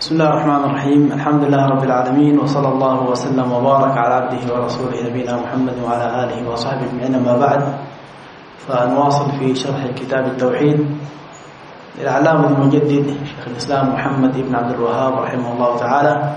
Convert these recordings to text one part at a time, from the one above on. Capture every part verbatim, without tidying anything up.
بسم الله الرحمن الرحيم. الحمد لله رب العالمين، وصلى الله وسلم وبارك على عبده ورسوله نبينا محمد وعلى آله وصحبه أجمعين. أما بعد، فنواصل في شرح كتاب التوحيد للعلامة المجدد شيخ الإسلام محمد بن عبد الوهاب رحمه الله تعالى،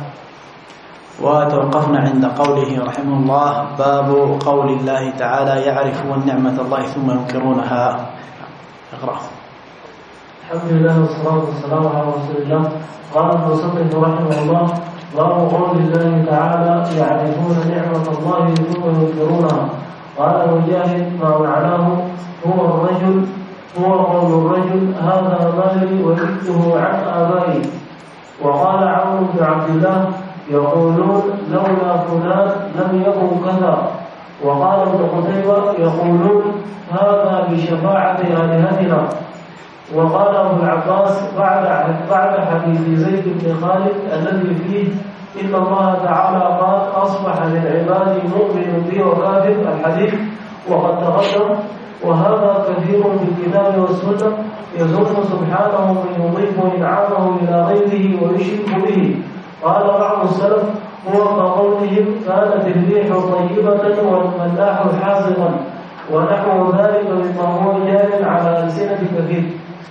وتوقفنا عند قوله رحمه الله: باب قول الله تعالى: يعرفون نعمة الله ثم ينكرونها. اقرأ. الحمد لله والصلاة والسلام على رسول الله. قال المصنف رحمه الله: باب قول الله تعالى: يعرفون نعمة الله ثم ينكرونها. قال مجاهد: ما معناه هو الرجل هو قول الرجل: هذا مالي ورثته عن آبائي. وقال عمرو بن عبد الله: يقولون لولا فلان لم يكن كذا. وقال ابن قتيبة: يقولون هذا بشفاعة آلهتنا. وقال ابو العباس بعد بعد حديث زيد بن خالد الذي فيه ان الله تعالى قال: اصبح من عبادي مؤمن بي وكافر، الحديث وقد تقدم. وهذا كثير في الكتاب والسنه، يزم سبحانه من يضيف انعامه الى غيره ويشرك به. قال بعض السلف: هو كقولهم: كانت الريح طيبه والملاح حاذقا، ونحو ذلك مما هو جار على السنه كثير.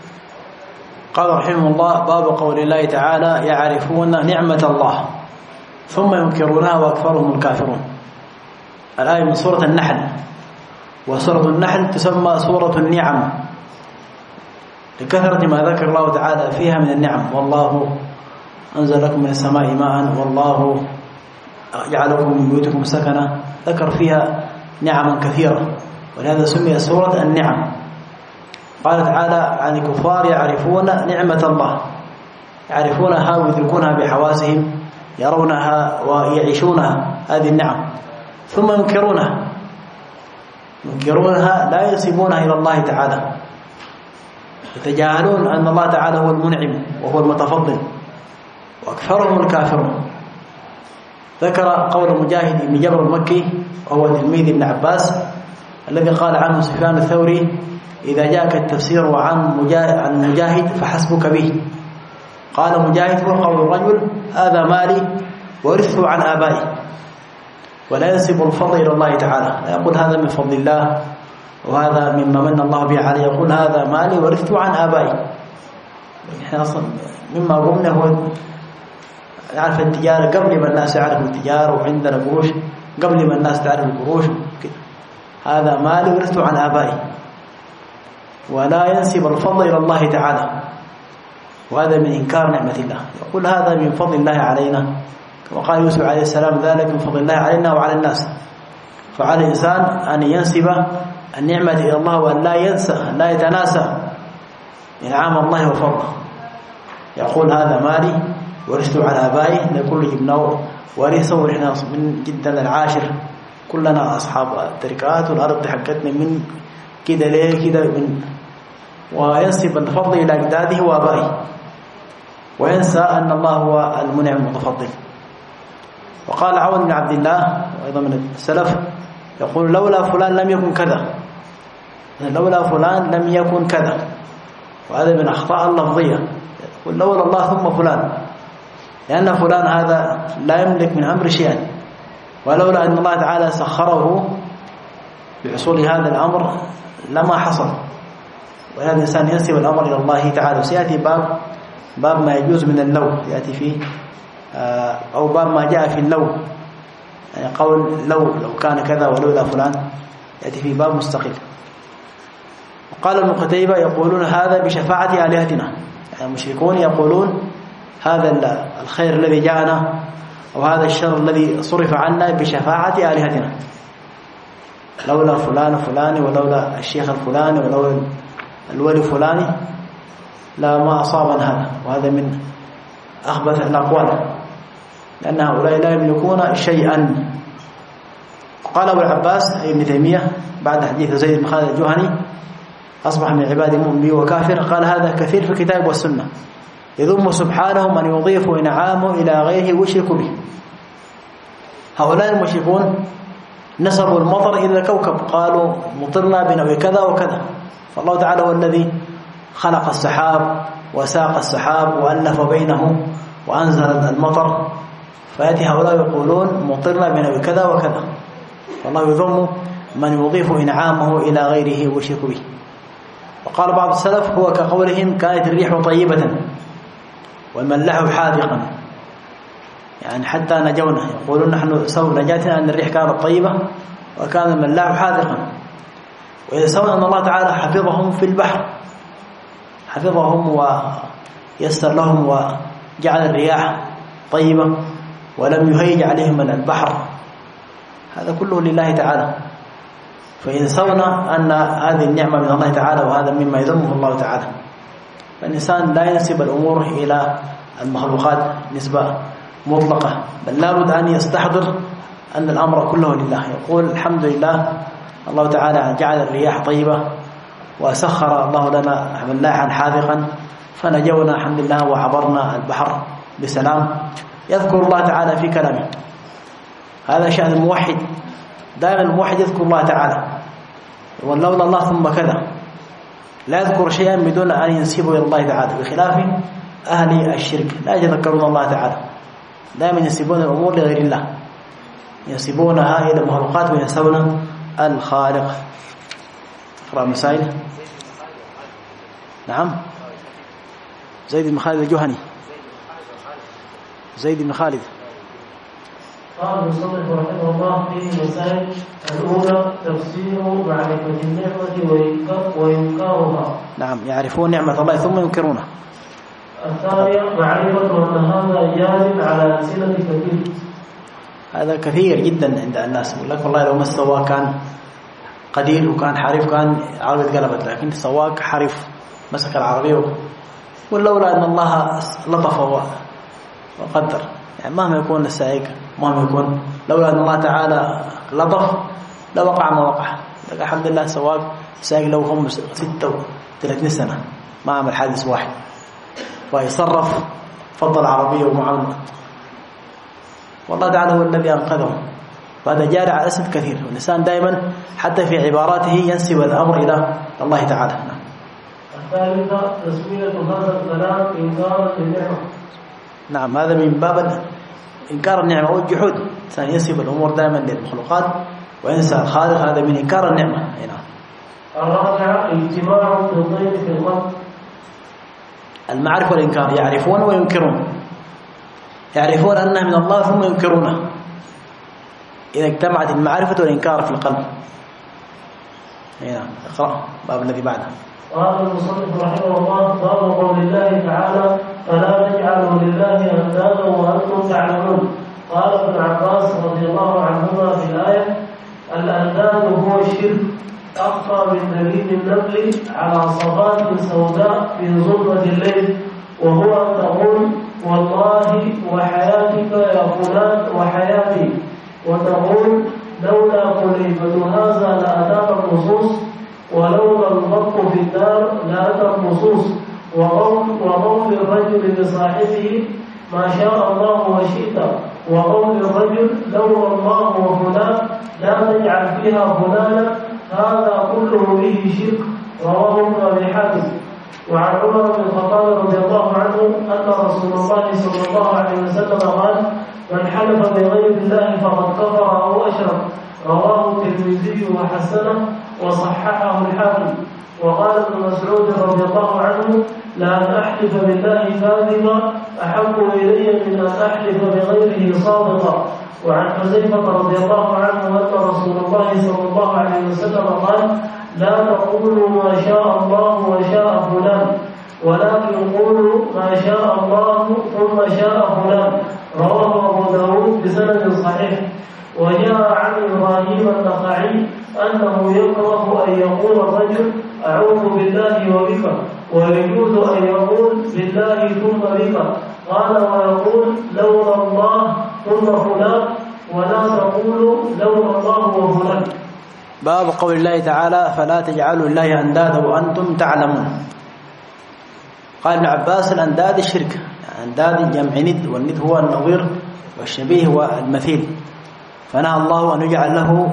قال رحمه الله: باب قول الله تعالى: يعرفون نعمة الله ثم ينكرونها وأكثرهم الكافرون. الآية من سورة النحل، وسورة النحل تسمى سورة النعم لكثرة ما ذكر الله تعالى فيها من النعم. والله أنزل لكم من السماء ماء، والله جعلكم من بيوتكم سكنا، ذكر فيها نعما كثيرة، ولهذا سمي سورة النعم. قال تعالى عن الكفار: يعرفون نعمة الله، يعرفونها ويدركونها بحواسهم، يرونها ويعيشونها هذه النعم، ثم ينكرونها ينكرونها لا ينسبونها إلى الله تعالى، يتجاهلون أن الله تعالى هو المنعم وهو المتفضل، وأكثرهم الكافرون. ذكر قول مجاهد بن جبر المكي وهو تلميذ ابن عباس الذي قال عنه سفيان الثوري: إذا جاءك التفسير عن مجاهد فحسبك به. قال مجاهد: هو قول الرجل: هذا مالي ورثته عن آبائي، ولا ينسب الفضل إلى الله تعالى، لا يقول هذا من فضل الله وهذا مما من الله به عليه، يقول هذا مالي ورثته عن آبائي. احنا اصلا مما قمنا هو نعرف التجارة قبل ما الناس يعرفوا التجارة، وعندنا قروش قبل ما الناس تعرف القروش. هذا مالي ورثته عن آبائي، ولا ينسب الفضل إلى الله تعالى، وهذا من إنكار نعمة الله. يقول هذا من فضل الله علينا، كما قال يوسف عليه السلام: ذلك من فضل الله علينا وعلى الناس. فعلى الإنسان أن ينسب النعمة إلى الله، وأن لا ينسى لا يتناسى إنعام الله وفضله. يقول هذا مالي ورثته على آبائي، نقول جبناه ورثه، ونحن من جدا العاشر كلنا أصحاب التركات، والأرض حقتنا من كده ليه كده من، وينسب الفضل إلى أجداده وآبائه، وينسى أن الله هو المنعم المتفضل. وقال عون بن عبد الله وأيضا من السلف يقول: لولا فلان لم يكن كذا، لولا فلان لم يكن كذا، وهذا من أخطاء اللفظية. يقول لولا الله ثم فلان، لأن فلان هذا لا يملك من أمر شيئا، ولولا أن الله تعالى سخره بحصول هذا الأمر لما حصل. وهذا الإنسان ينسب الأمر إلى الله تعالى. وسيأتي باب باب ما يجوز من اللو، يأتي فيه أو باب ما جاء في اللو، يعني قول لو لو كان كذا ولولا فلان، يأتي فيه باب مستقل. وقال ابن قتيبة: يقولون هذا بشفاعة آلهتنا، يعني المشركون يقولون هذا الخير الذي جاءنا أو هذا الشر الذي صرف عنا بشفاعة آلهتنا، لولا فلان فلان، ولولا الشيخ الفلاني، ولولا الولي فلاني لا ما أصابنا هذا. وهذا من أخبث الأقوال، لأن هؤلاء لا يملكون شيئا. قال أبو العباس أي ابن تيمية بعد حديث زيد بن خالد الجهني: أصبح من عبادي مؤمن بي وكافر. قال هذا كثير في الكتاب والسنة، يذم سبحانه من يضيف إنعامه إلى غيره ويشرك به. هؤلاء المشركون نسبوا المطر إلى الكوكب، قالوا مطرنا بنوع كذا وكذا، فالله تعالى هو الذي خلق السحاب وساق السحاب وألف بينه وأنزل المطر، فيأتي هؤلاء يقولون مطرنا بنوع كذا وكذا، والله يذم من يضيف إنعامه إلى غيره ويشرك به. وقال بعض السلف هو كقولهم كانت الريح طيبة والملاح حاذقا، يعني حتى نجونا، يقولون نحن سبب نجاتنا أن الريح كانت طيبة وكان الملاح حاذقا. وإذا سوى أن الله تعالى حفظهم في البحر، حفظهم ويسر لهم وجعل الرياح طيبة ولم يهيج عليهم من البحر، هذا كله لله تعالى. فإذا سونا أن هذه النعمة من الله تعالى وهذا مما يذمه الله تعالى، فالإنسان لا ينسب الأمور إلى المخلوقات نسبة مطلقة، بل لابد أن يستحضر أن الأمر كله لله. يقول الحمد لله الله تعالى جعل الرياح طيبة وسخر الله لنا ملاحا حاذقا فنجونا الحمد لله وعبرنا البحر بسلام. يذكر الله تعالى في كلامه، هذا شأن الموحد، دائما الموحد يذكر الله تعالى، ولولا الله ثم كذا، لا يذكر شيئا بدون أن ينسبه إلى الله تعالى، بخلاف أهل الشرك لا يذكرون الله تعالى، دائما ينسبون الأمور لغير الله، ينسبونها إلى المخلوقات وينسون الخالق. اقرأ مسائل. نعم. زيد بن خالد الجهني. زيد بن خالد. قال المصنف رحمه الله فيه مسائل. الأولى تفسير معرفة النعمة وإنكارها. نعم، يعرفون نعمة الله ثم ينكرونها. الثانية معرفة أن هذا جار على ألسنة كثير. هذا كثير جدا عند الناس، يقول لك والله لو ما السواق كان قدير وكان حريف كان عربية قلبت، لكن السواق حريف مسك العربية، ولولا أن الله لطف وقدر، يعني مهما يكون السائق مهما يكون، لولا أن الله تعالى لطف لوقع ما وقع. الحمد لله السواق سائق له هم ستة وثلاثين سنة ما عمل حادث واحد، ويصرف فضل عربية ومعاونة، والله تعالى هو الذي أنقذهم. فهذا جاري على أسد كثير، والإنسان دائما حتى في عباراته ينسب الأمر إلى الله تعالى. الثالثة تسمية هذا الكلام إنكارا للنعمة. نعم، هذا من باب إنكار النعمة والجحود، الإنسان ينسب الأمور دائما للمخلوقات وينسى الخالق، هذا من إنكار النعمة. نعم. الرابعة اجتماع الضدين في القلب. المعرفة والإنكار، يعرفون وينكرون، يعرفون أنها من الله ثم ينكرونها، إذا اجتمعت المعرفة والإنكار في القلب. نعم. اقرأ باب الذي بعده. قال المصنف رحمه الله باب قول الله تعالى فلا تجعلوا لله أندادا وأنتم تعلمون. قال ابن عباس رضي الله عنهما في الآية الأنداد هو الشرك أخفى من دليل النمل على صفات سوداء في ظلمة الليل، وهو أن تقول والله وحياتك يا فلان وحياتي، وتقول لولا خليفة هذا لأتاك النصوص، ولولا الضبط في الدار لأتى النصوص، وقول الرجل لصاحبه ما شاء الله وشئت، وقول الرجل لولا الله وفلان لا تجعل فيها فلانا، هذا كله به شرك. رواه ابن أبي حاتم. وعن عمر بن الخطاب رضي الله عنه أن رسول الله صلى الله عليه وسلم قال من حلف بغير الله فقد كفر أو أشرك. رواه الترمذي وحسنه وصححه الحاكم. وقال ابن مسعود رضي الله عنه لأن أحلف بالله كاذبا أحب إلي من أن أحلف بغيره صادقا. وعن حذيفة رضي الله عنه أن رسول الله صلى الله عليه وسلم قال لا تقولوا ما شاء الله وشاء فلان، ولكن قولوا ما شاء الله ثم شاء فلان. رواه أبو داود بسند صحيح. وجاء عن إبراهيم النخعي أنه يكره أن يقول الرجل أعوذ بالله وبك، ويجوز أن يقول بالله ثم بك. قال ويقول لولا الله ثم فلان، ولا تقول لولا الله وفلان. باب قول الله تعالى فلا تجعلوا لله أندادا وأنتم تعلمون. قال ابن عباس الأنداد الشرك، أنداد جمع ند، والند هو النظير والشبيه والمثيل، فنهى الله أن يجعل له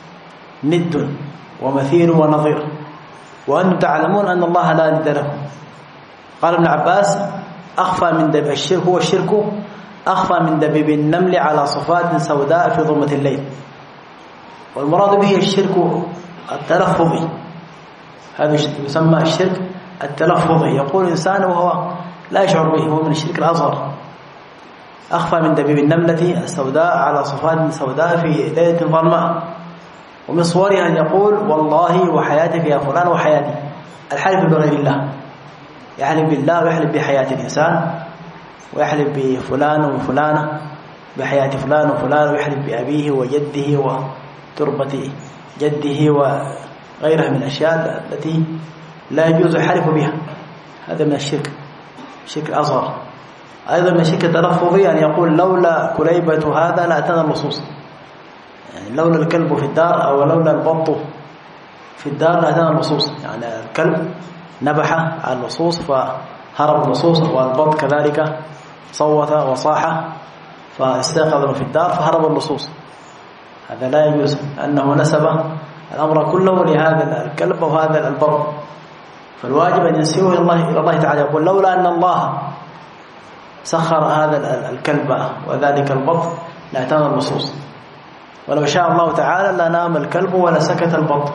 ند ومثيل ونظير، وأنتم تعلمون أن الله لا ند له. قال ابن عباس أخفى من دبيب الشرك هو الشرك أخفى من دبيب النمل على صفات سوداء في ظلمة الليل. والمراد به الشرك التلفظي، هذا يسمى الشرك التلفظي، يقول الإنسان وهو لا يشعر به، هو من الشرك الأصغر. أخفى من دبيب النملة السوداء على صفات سوداء في ليلة ظلماء. ومن صورها أن يقول والله وحياتك يا فلان وحياتي، الحلف بغير الله، يحلف بالله ويحلف بحياة الإنسان، ويحلف بفلان وفلانة، بحياة فلان وفلان، ويحلف بأبيه وجده وتربة جده وغيرها من الأشياء التي لا يجوز الحلف بها. هذا من الشرك، الشرك الأصغر. أيضا من الشرك التلفظي أن يقول لولا كليبة هذا لأتانا اللصوص، يعني لولا الكلب في الدار أو لولا البط في الدار لأتانا اللصوص، يعني الكلب نبح على اللصوص فهرب اللصوص، والبط كذلك صوت وصاح فاستيقظوا في الدار فهرب اللصوص. هذا لا يجوز، أنه نسب الأمر كله لهذا الكلب وهذا البط. فالواجب أن ينسبه إلى الله إلى الله تعالى، يقول لولا أن الله سخر هذا الكلب وذلك البط لأتانا اللصوص، ولو شاء الله تعالى لنام الكلب ولسكت البط،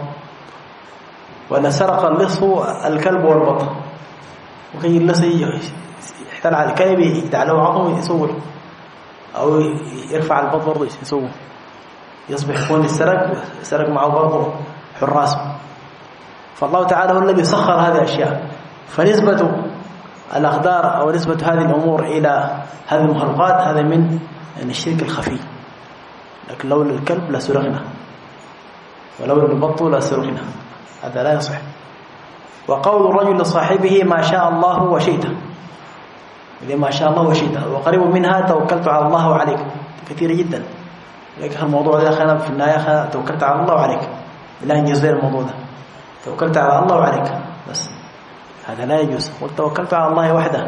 ولسرق اللص الكلب والبط. وكي اللص يحتل على الكلب يتعلو عظمه يسوه، أو يرفع البط برضه يسوه، يصبح يكون السرق سرق معه برضه حراس. فالله تعالى هو الذي سخر هذه الأشياء. فنسبة الأقدار أو نسبة هذه الأمور إلى هذه المخلوقات هذا من يعني الشرك الخفي. لكن لولا الكلب لسرقنا، ولولا البط لسرقنا، هذا لا يصح. وقول الرجل لصاحبه ما شاء الله وشئت، إذا ما شاء الله وشئت، وقريب منها توكلت على الله وعليك، كثير جدا. لكن الموضوع ده أخينا في النهاية توكلت على الله وعليك، لا ينجز الموضوع ده، توكلت على الله وعليك بس، هذا لا يجوز. قلت توكلت على الله وحده.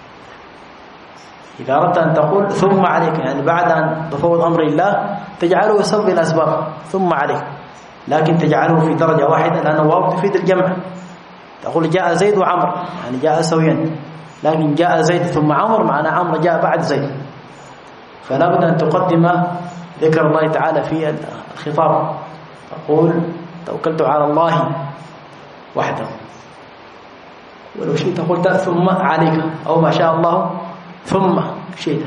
إذا أردت أن تقول ثم عليك، يعني بعد أن تفوض أمر الله تجعله سبب الأسباب ثم عليك، لكن تجعله في درجة واحدة لأنه واو تفيد الجمع. تقول جاء زيد وعمر، يعني جاء سويا، لكن جاء زيد ثم عمر معنى عمر جاء بعد زيد. فلا بد أن تقدم ذكر الله تعالى في الخطاب، تقول توكلت على الله وحده. ولو شئت قلت ثم عليك، أو ما شاء الله ثم شئت،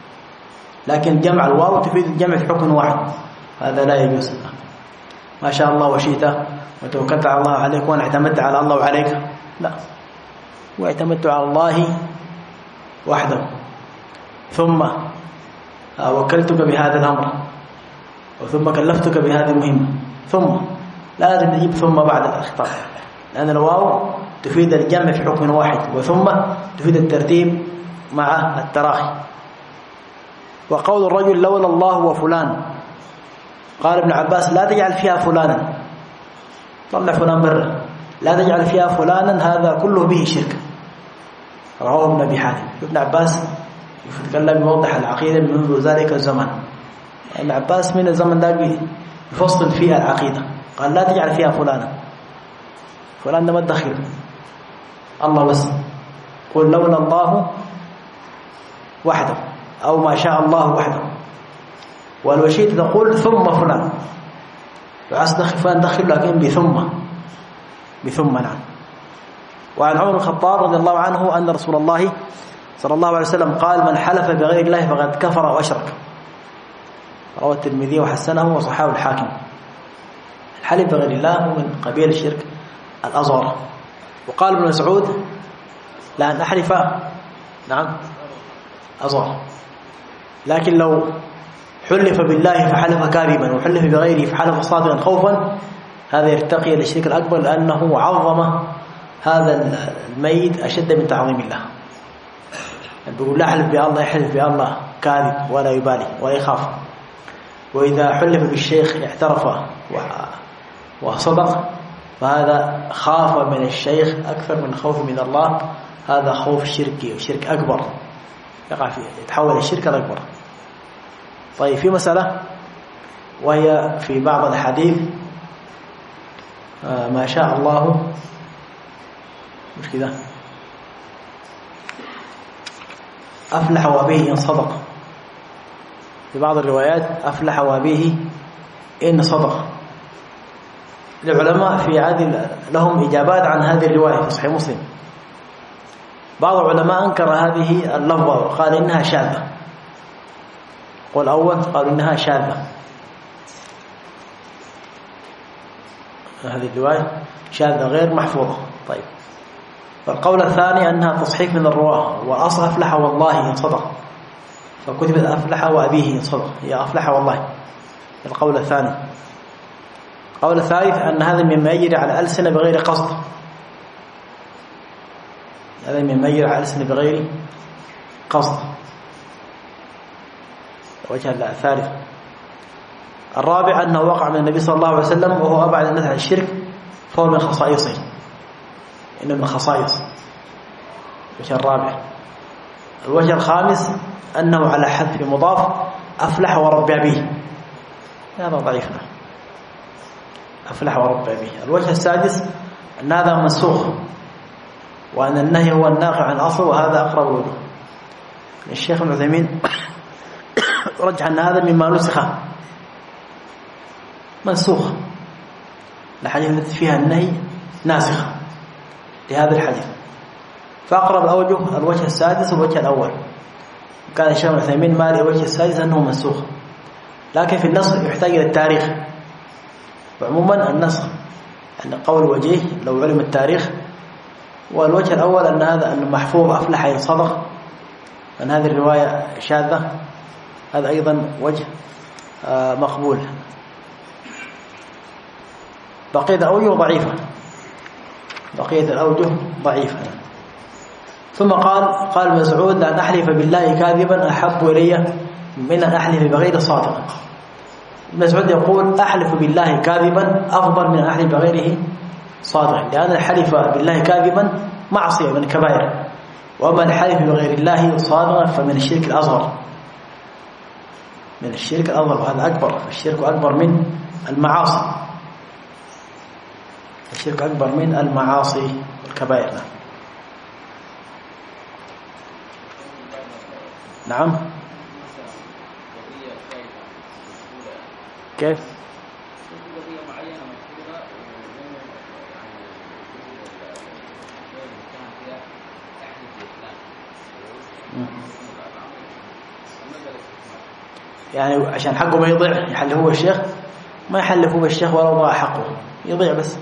لكن جمع الواو تفيد الجمع في حكم واحد، هذا لا يجوز. ما شاء الله وشئت وتوكلت على الله عليك وأنا اعتمدت على الله وعليك، لا، واعتمدت على الله وحده ثم وكلتك بهذا الأمر وثم كلفتك بهذه المهمة، ثم لا لازم نجيب ثم بعد الخطاب، لأن الواو تفيد الجمع في حكم واحد، وثم تفيد الترتيب مع التراخي. وقول الرجل لولا الله وفلان، قال ابن عباس لا تجعل فيها فلانا، طلع فلان برا، لا تجعل فيها فلانا، هذا كله به شرك. رواه ابن أبي حاتم. ابن عباس يتكلم يوضح العقيدة منذ ذلك الزمان. ابن عباس من الزمن ده يفصل فيها العقيدة، قال لا تجعل فيها فلانا، فلان ده ما تدخل الله بس، قل لولا الله وحده أو ما شاء الله وحده. ولو شئت تقول ثم فلان، وعايز تدخل فلان دخل لكن بثم بثم نعم. وعن عمر بن الخطاب رضي الله عنه أن رسول الله صلى الله عليه وسلم قال من حلف بغير الله فقد كفر وأشرك. رواه الترمذي وحسنه وصححه الحاكم. الحلف بغير الله هو من قبيل الشرك الأصغر. وقال ابن مسعود لأن أحلف نعم أصغر، لكن لو حلف بالله فحلف كاذبا وحلف بغيره فحلف صادقا خوفا، هذا يرتقي إلى الشرك الأكبر، لأنه عظم هذا الميت أشد من تعظيم الله. بيقول لا أحلف بالله، يحلف بالله كاذب ولا يبالي ولا يخاف. وإذا حلف بالشيخ اعترف وصدق، فهذا خاف من الشيخ أكثر من خوف من الله، هذا خوف شركي وشرك أكبر، يقع فيه يتحول الشرك الأكبر. طيب في مسألة وهي في بعض الحديث آه ما شاء الله مش كده أفلح وأبيه إن صدق. في بعض الروايات أفلح وأبيه إن صدق. العلماء في عادل لهم إجابات عن هذه الرواية في صحيح مسلم. بعض العلماء أنكر هذه اللفظة وقال إنها شاذة. قول أول قالوا إنها شاذة، هذه الرواية شاذة غير محفوظة. طيب، فالقول الثاني أنها تصحيف من الرواة، وأصل أفلح والله إن صدق، فكتبت أفلح وأبيه إن صدق، هي أفلح والله. القول الثاني. القول الثالث أن هذا مما يجري على ألسنة بغير قصد، هذا مما يجري على ألسنة بغير قصد. وجه الثالث. الرابع أنه وقع من النبي صلى الله عليه وسلم وهو أبعد الناس عن الشرك، فهو من خصائصه، إنه من خصائص. الوجه الرابع. الوجه الخامس أنه على حذف مضاف أفلح ورب أبيه، هذا ضعيف. أفلح ورب أبيه. الوجه السادس أن هذا منسوخ، وأن النهي هو الناقع عن الأصل، وهذا أقرب له. الشيخ ابن عثيمين رجح أن هذا مما نسخ، منسوخ، الحديث التي فيها النهي ناسخ لهذا الحديث. فأقرب الأوجه الوجه السادس والوجه الأول. كان الشيخ ابن عثيمين مالي الوجه السادس أنه منسوخ، لكن في النسخ يحتاج إلى التاريخ. وعموما النسخ أن قول وجيه لو علم التاريخ. والوجه الأول أن هذا أن محفوظ أفلح إن صدق، أن هذه الرواية شاذة، هذا أيضا وجه مقبول. بقية الأوجه ضعيفة، بقية الأوجه ضعيفة. ثم قال قال مسعود: لا نحلف بالله كاذبا أحب إلي من أن أحلف بغير صادق. مسعود يقول: أحلف بالله كاذبا أفضل من أن أحلف بغيره صادق، لأن الحلف بالله كاذبا معصية من الكبائر، وأما الحلف بغير الله صادقا فمن الشرك الأصغر، من الشرك الأصغر، وهذا أكبر. الشرك أكبر من المعاصي، الشرك أكبر من المعاصي والكبائر. نعم. كيف؟ يعني عشان حقه ما يضيع يحل هو الشيخ، ما يحلف هو الشيخ ولو ضاع حقه، يضيع بس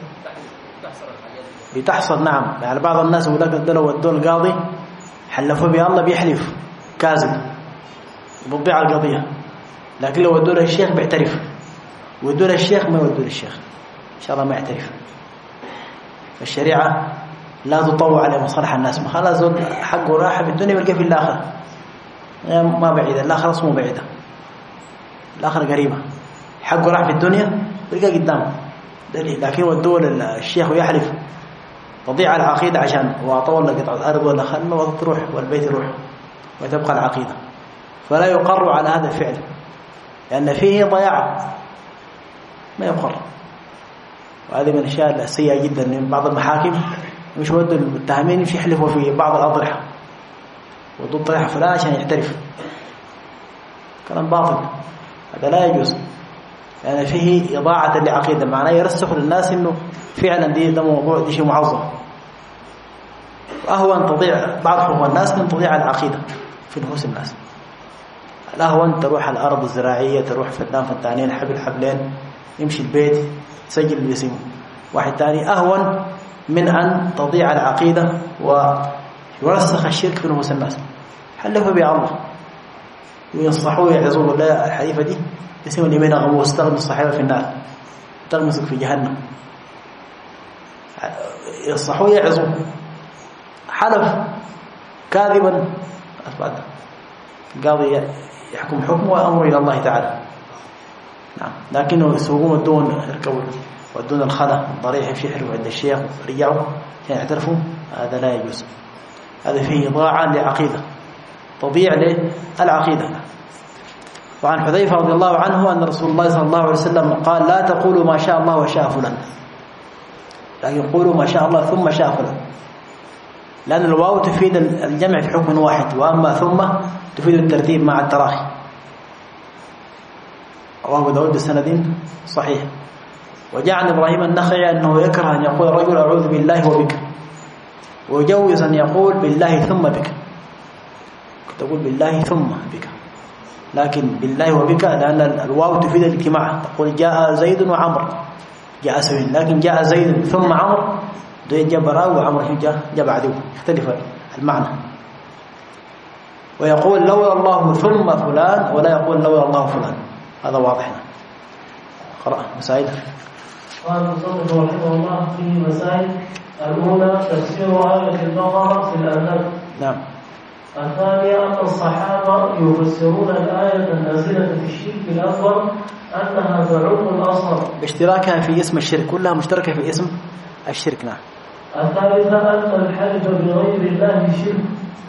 بتحصل. نعم، يعني بعض الناس يقول لك لو ودوا القاضي حلفوا بي الله بيحلف كاذب، بتضيع القضية. لكن لو ودوا له الشيخ بيعترف، ودوا له الشيخ ما يودوا للشيخ إن شاء الله ما يعترف. الشريعة لا تطوع على مصالح الناس، ما خلاص حقه راح في الدنيا بيلقى في الآخرة، ما بعيدة، الآخرة اسمه بعيدة، الآخرة قريبة. حقه راح في الدنيا بيلقى قدامه، لكن ودوا للشيخ ويحلف تضيع العقيدة عشان وأطول لك قطعة أرض ولا خدمة وتروح والبيت يروح وتبقى العقيدة. فلا يقر على هذا الفعل لأن فيه ضياع، ما يقر. وهذه من الأشياء السيئة جدا من بعض المحاكم، مش ودوا المتهمين مش يحلفوا في بعض الأضرحة، ودوا الضريحة فلان عشان يعترف، كلام باطل، هذا لا يجوز، لأن يعني فيه إضاعة لعقيدة، معناه يرسخ للناس إنه فعلا دي ده موضوع، دي شيء معظم. أهون تضيع بعض حقوق الناس من تضيع العقيدة في نفوس الناس. الأهون تروح على الأرض الزراعية، تروح فدان فدانين حبل حبلين، يمشي البيت سجل الاسم واحد تاني، أهون من أن تضيع العقيدة ويرسخ الشرك في نفوس الناس. حلفوا بي الله وينصحوا يعزوا لا الحديثة دي اسم اليمين أغمو واستغم الصحيبة في النار، تغمسك في جهنم. ينصحوا يعزوا، حلف كاذبا أثبت القاضي يحكم حكمه وأمره إلى الله تعالى. نعم، لكنه يسوقون الدون، يركبوا ودون الخلا الضريح في حلو عند الشيخ رجعوا عشان يعترفوا، هذا لا يجوز، هذا فيه ضاعا لعقيدة، تضيع للعقيدة. وعن حذيفة رضي الله عنه أن رسول الله صلى الله عليه وسلم قال: لا تقولوا ما شاء الله وشاء فلان، لكن قولوا ما شاء الله ثم شاء فلان. لأن الواو تفيد الجمع في حكم واحد، وأما ثم تفيد الترتيب مع التراخي. رواه أبو داود بسند صحيح. وجاء عن إبراهيم النخعي أنه يكره أن يقول الرجل أعوذ بالله وبك، ويجوز أن يقول بالله ثم بك، تقول بالله ثم بك، لكن بالله وبك لأن الواو تفيد الاجتماع. تقول جاء زيد وعمر، جاء سوين، لكن جاء زيد ثم عمر جاء براء وعمر جاء جاء بعده، يختلف المعنى. ويقول لولا الله ثم فلان، ولا يقول لولا الله فلان. هذا واضح. قرأ مسائل. قال المصنف رحمه الله فيه مسائل. الأولى تفسير آية البقرة في الآداب. نعم. الثانية أن الصحابة يفسرون الآية النازلة في الشرك الأكبر أنها تعم الأصغر باشتراكها في اسم الشرك، كلها مشتركة في اسم الشرك. نعم. الثالثة أن الحلف بغير الله شرك.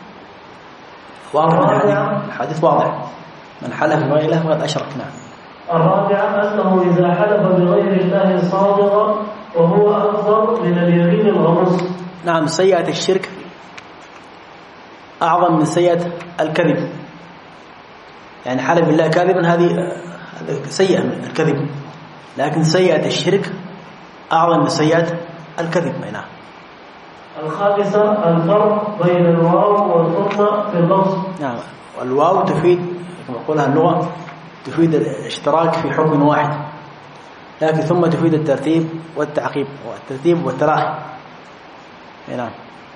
واضح الحديث، الحديث واضح، من حلف بغير الله فقد أشرك. نعم. الرابعة أنه إذا حلف بغير الله صادقا وهو أكبر من اليمين الغموس. نعم. سيئة الشرك أعظم من سيئة الكذب، يعني حلف بالله كاذبا هذه سيئة من الكذب، لكن سيئة الشرك أعظم من سيئة الكذب. نعم. الخامسة الفرق بين الواو والثم في اللفظ. نعم. والواو تفيد كما قولها اللغة تفيد الاشتراك في حكم واحد، لكن ثم تفيد الترتيب والتعقيب والترتيب والتراخي. نعم.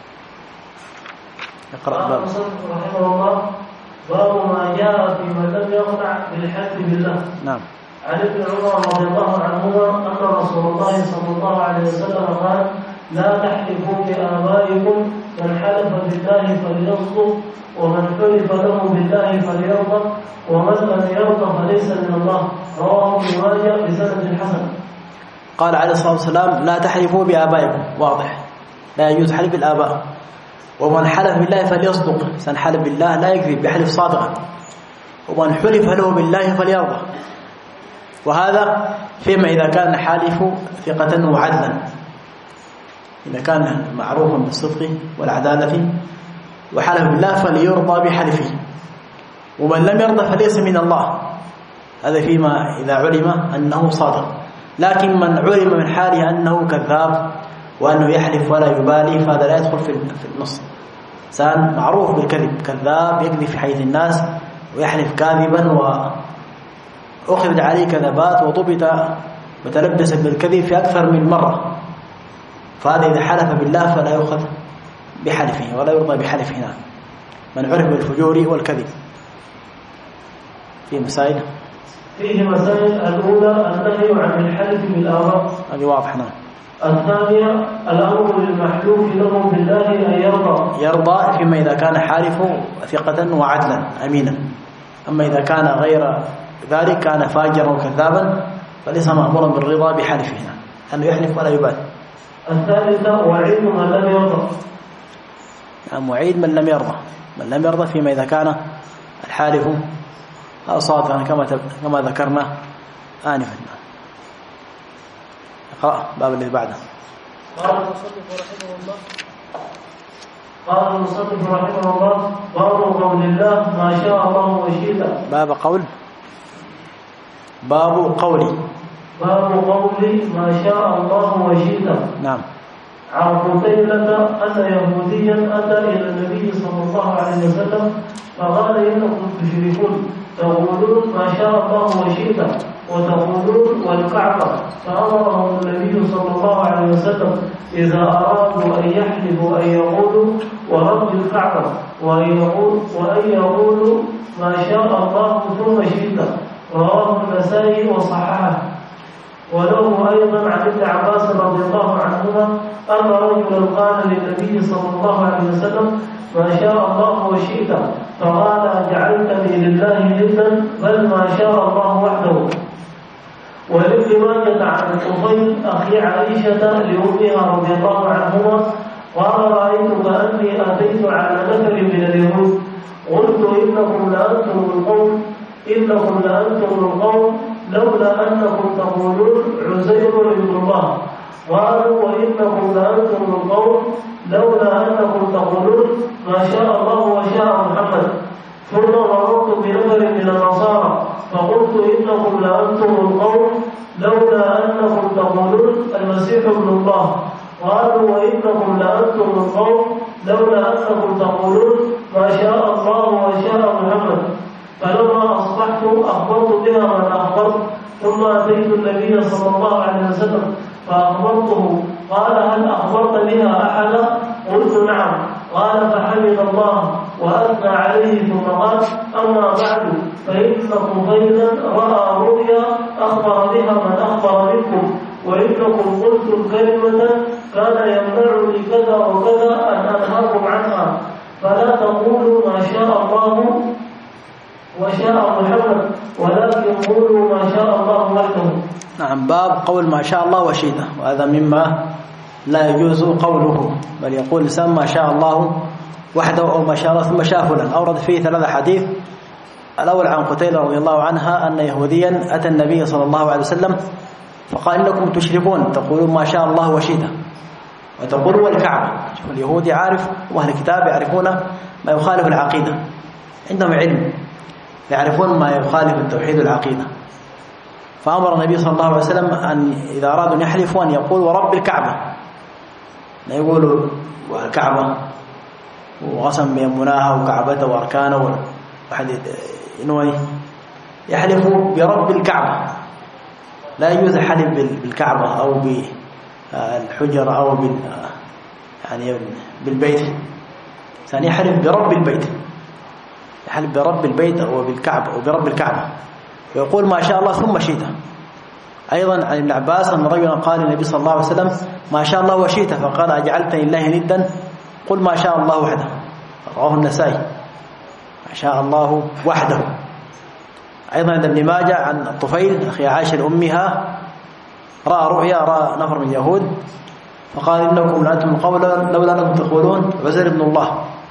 اقرأ باب. رحمه الله باب ما جاء في من لم يقطع بالحلف بالله. نعم. عن ابن عمر رضي الله عنهما أن رسول الله صلى الله عليه وسلم قال لا تحلفوا بآبائكم، من حلف بالله فليصدق، ومن حلف له بالله فليرضى، ومن لم يرضى فليس من الله. رواه ابن ماجه بسند حسن. قال عليه الصلاة والسلام لا تحلفوا بآبائكم، واضح، لا يجوز حلف الآباء. ومن حلف بالله فليصدق، سنحلف بالله لا يكذب بحلف صادقا. ومن حلف له بالله فليرضى، وهذا فيما إذا كان حالف ثقة وعدلا، إذا كان معروفا بالصدق والعدالة وحلف بالله فليرضى بحلفه. ومن لم يرضى فليس من الله، هذا فيما إذا علم أنه صادق. لكن من علم من حاله أنه كذاب وأنه يحلف ولا يبالي فهذا لا يدخل في النص. إنسان معروف بالكذب، كذاب يكذب في حيث الناس ويحلف كاذبا وأخذ عليه كذبات وضبط متلبسا بالكذب في أكثر من مرة، فهذا إذا حلف بالله فلا يؤخذ بحلفه ولا يرضى بحلفه. نعم. من عرف بالفجور والكذب. في مسائل فيه مسائل. الأولى النهي عن الحلف بالآباء، هذه واضحة. نعم. الثانية الأمر للمحلوف له بالله أن يرضى يرضى فيما إذا كان حالفه ثقة وعدلا أمينا. أما إذا كان غير ذلك كان فاجرا وكذابا فليس مأمورا بالرضا بحلفه، أنه يحلف ولا يبالي. الثالثة وعيد من لم يرضى. نعم. وعيد من لم يرضى، من لم يرضى فيما إذا كان الحالف صادقا كما كما ذكرنا آنفا. اقرأ باب الذي بعده. قال المصنف رحمه الله قال المصنف رحمه الله باب قول الله ما شاء الله وشئت. باب قول باب قولي باب قولي ما شاء الله وشئت. نعم. عن قتيلة أن يهوديا أتى إلى النبي صلى الله عليه وسلم فقال إنكم تشركون تقولون ما شاء الله وشئت وتقولون والكعبة، فأمرهم النبي صلى الله عليه وسلم إذا أرادوا أن يحلفوا أن يقولوا ورب الكعبة وأن يقول وأن يقولوا ما شاء الله ثم شئت. رواه النسائي وصححه. وله أيضا عن ابن عباس رضي الله عنهما أن رجلا قال للنبي صلى الله عليه وسلم ما شاء الله وشئت، فقال أجعلتني لله ندا، بل ما شاء الله وحده. ولابن ماجه عن الطفيل أخي عائشة لأمها رضي الله عنهما قال رأيت كأني أتيت على نفر من اليهود قلت إنكم لأنتم القوم إنكم لأنتم القوم لولا أنكم تقولون عزير ابن الله قالوا وإنكم لأنتم القوم لولا أنكم تقولون ما شاء الله وشاء محمد. ثم مررت بنفر من النصارى فقلت إنكم لأنتم القوم لولا أنكم تقولون المسيح ابن الله. قالوا وإنكم لأنتم القوم لولا أنكم تقولون ما شاء الله وشاء محمد. فلما أصبحت أخبرت بها من أخبرت، ثم أتيت النبي صلى الله عليه وسلم فأخبرته قال هل أخبرت بها أحدا؟ قلت نعم. قال فحمد الله وأثنى عليه ثم قال أما بعد فإن طفيلا رأى رؤيا أخبر بها من أخبر منكم، وإنكم قلتم كلمة كان يمنعني كذا وكذا أن أنهاكم عنها، فلا تقولوا ما شاء الله وشاء محمد ولكن قولوا ما شاء الله وحده. نعم. باب قول ما شاء الله وشيته، وهذا مما لا يجوز قوله، بل يقول الإنسان ما شاء الله وحده أو ما شاء الله ثم شاء فلان. أورد فيه ثلاثة حديث. الأول عن قتيلة رضي الله عنها أن يهوديا أتى النبي صلى الله عليه وسلم فقال إنكم تشركون تقولون ما شاء الله وشيته وتقولوا الكعبة. اليهودي عارف وأهل الكتاب يعرفون ما يخالف العقيدة، عندهم علم يعرفون ما يخالف التوحيد والعقيدة. فأمر النبي صلى الله عليه وسلم أن إذا أرادوا أن يحلفوا أن يقولوا ورب الكعبة، لا يقولوا الكعبة وقسم بيمناها وكعبته وأركانه، واحد ينوي يحلفوا برب الكعبة. لا يجوز الحلف بالكعبة أو بالحجر أو بال يعني بالبيت، ثاني يحلف برب البيت، يحلف برب البيت أو بالكعبة أو برب الكعبة، ويقول ما شاء الله ثم شئت. أيضا عن ابن عباس أن رجلا قال النبي صلى الله عليه وسلم ما شاء الله وشئت، فقال أجعلتني لله ندا؟ قل ما شاء الله وحده. رواه النسائي ما شاء الله وحده. أيضا عند ابن ماجه عن الطفيل أخي عائشة لأمها رأى رؤيا، رأى نفر من اليهود فقال إنكم لأنتم القوم لولا أنكم تقولون عزير ابن الله،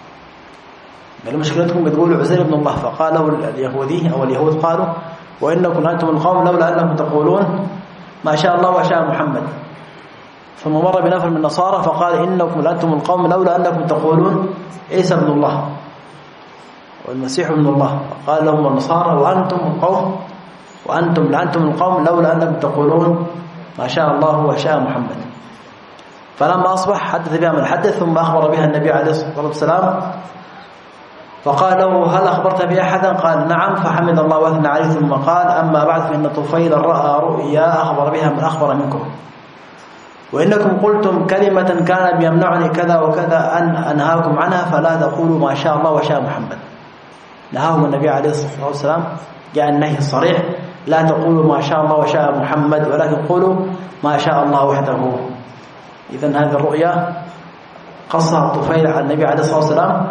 قال مشكلتكم بتقولوا عزير ابن الله. فقال له اليهودي أو اليهود قالوا وإنكم أنتم القوم لولا أنكم تقولون ما شاء الله وشاء محمد. ثم مر بنفر من النصارى فقال إنكم لأنتم القوم لولا أنكم تقولون عيسى ابن الله والمسيح ابن الله. فقال لهم النصارى وأنتم القوم وأنتم لأنتم القوم لولا أنكم تقولون ما شاء الله وشاء محمد. فلما أصبح حدث بها من حدث، ثم أخبر بها النبي عليه الصلاة والسلام فقال له هل أخبرت بأحدا؟ قال نعم. فحمد الله وأثنى عليه ثم قال أما بعد فإن طفيلا رأى رؤيا أخبر بها من أخبر منكم، وإنكم قلتم كلمة كان بيمنعني كذا وكذا أن أنهاكم عنها، فلا تقولوا ما شاء الله وشاء محمد. نهاهم النبي عليه الصلاة والسلام، جاء النهي الصريح لا تقولوا ما شاء الله وشاء محمد ولكن قولوا ما شاء الله وحده. إذن هذه الرؤيا قصها الطفيل على النبي عليه الصلاة والسلام،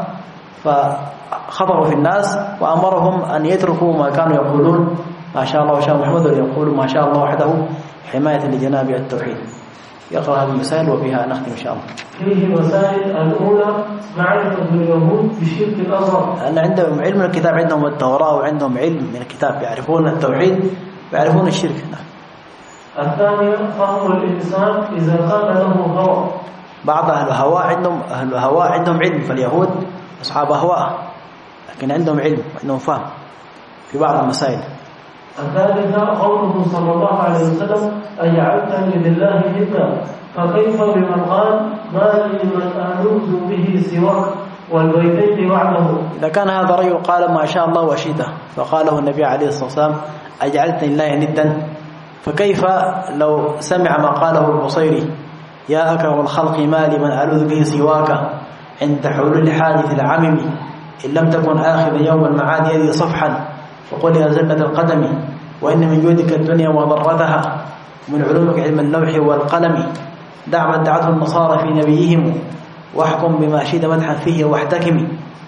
فخطروا في الناس وأمرهم أن يتركوا ما كانوا يقولون ما شاء الله وشاء محمد ويقولوا ما شاء الله وحده حماية لجناب التوحيد. يقرأ هذه المسائل وبها نختم إن شاء الله. فيه مسائل. الأولى معرفة اليهود بالشرك الأصغر، لأن عندهم علم الكتاب، عندهم التوراة وعندهم علم من الكتاب، يعرفون التوحيد ويعرفون الشرك. الثانية فهم الإنسان إذا كان له هوى. بعض أهل الهواء عندهم أهل الهواء عندهم علم، فاليهود أصحاب أهواء لكن عندهم علم عندهم فهم في بعض المسائل. الثالثة قوله صلى الله عليه وسلم أجعلتني لله ندا، فكيف بمن قال ما لي من ألوذ به سواك والبيتين وحده. إذا كان هذا رجل قال ما شاء الله وشئت فقاله النبي عليه الصلاة والسلام أجعلتني لله ندا، فكيف لو سمع ما قاله البصيري يا أكرم الخلق ما لي من ألوذ به سواك عند حلول حادث العمم، إن لم تكن آخذ يوم المعاد يدي صفحا وقل يا زلة القدم، وإن من جودك الدنيا وضرتها ومن علومك علم اللوح والقلم، دع من دعته النصارى في نبيهم واحكم بما شئت مدحا فيه واحتكم.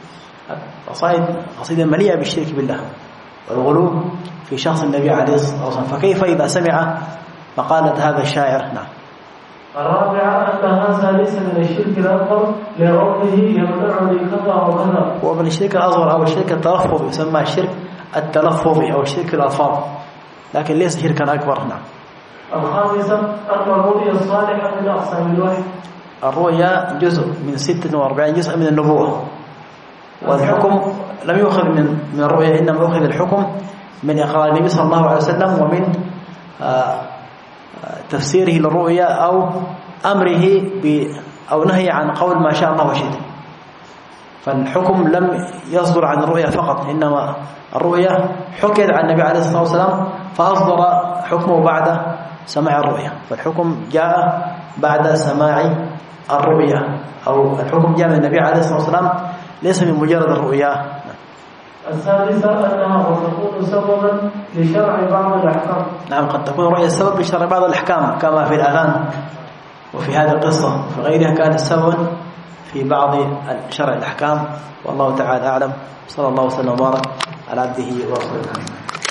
قصائد قصيدة مليئة بالشرك بالله والغلو في شخص النبي عليه الصلاة والسلام، فكيف إذا سمع مقالة هذا الشاعر؟ نعم. الرابعة أن هذا ليس من الشرك الأكبر لربه يمنعني كذا وكذا، ومن الشرك الأصغر أو الشرك التلفظ يسمى الشرك التلفظي أو الشرك الألفاظ، لكن ليس شركا أكبر. نعم. الخامسة أن الرؤيا الصالحة من أقسام الوحي. الرؤيا جزء من ستة وأربعين جزء من النبوة، والحكم لم يؤخذ من من الرؤيا، إنما أخذ الحكم من إقرار النبي صلى الله عليه وسلم ومن تفسيره للرؤيا أو أمره ب أو نهي عن قول ما شاء الله وشئت. فالحكم لم يصدر عن الرؤيا فقط، إنما الرؤيا حكيت عن النبي عليه الصلاة والسلام فأصدر حكمه بعد سماع الرؤيا، فالحكم جاء بعد سماع الرؤيا، أو الحكم جاء من النبي عليه الصلاة والسلام ليس من مجرد الرؤيا. الثالثة أنها قد تكون سببا لشرع بعض الأحكام. نعم، قد تكون الرؤيا السبب لشرع بعض الأحكام كما في الأذان وفي هذه القصة، في غيرها كانت سببا في بعض شرع الأحكام. والله تعالى أعلم. صلى الله وسلم وبارك على عبده ورسوله.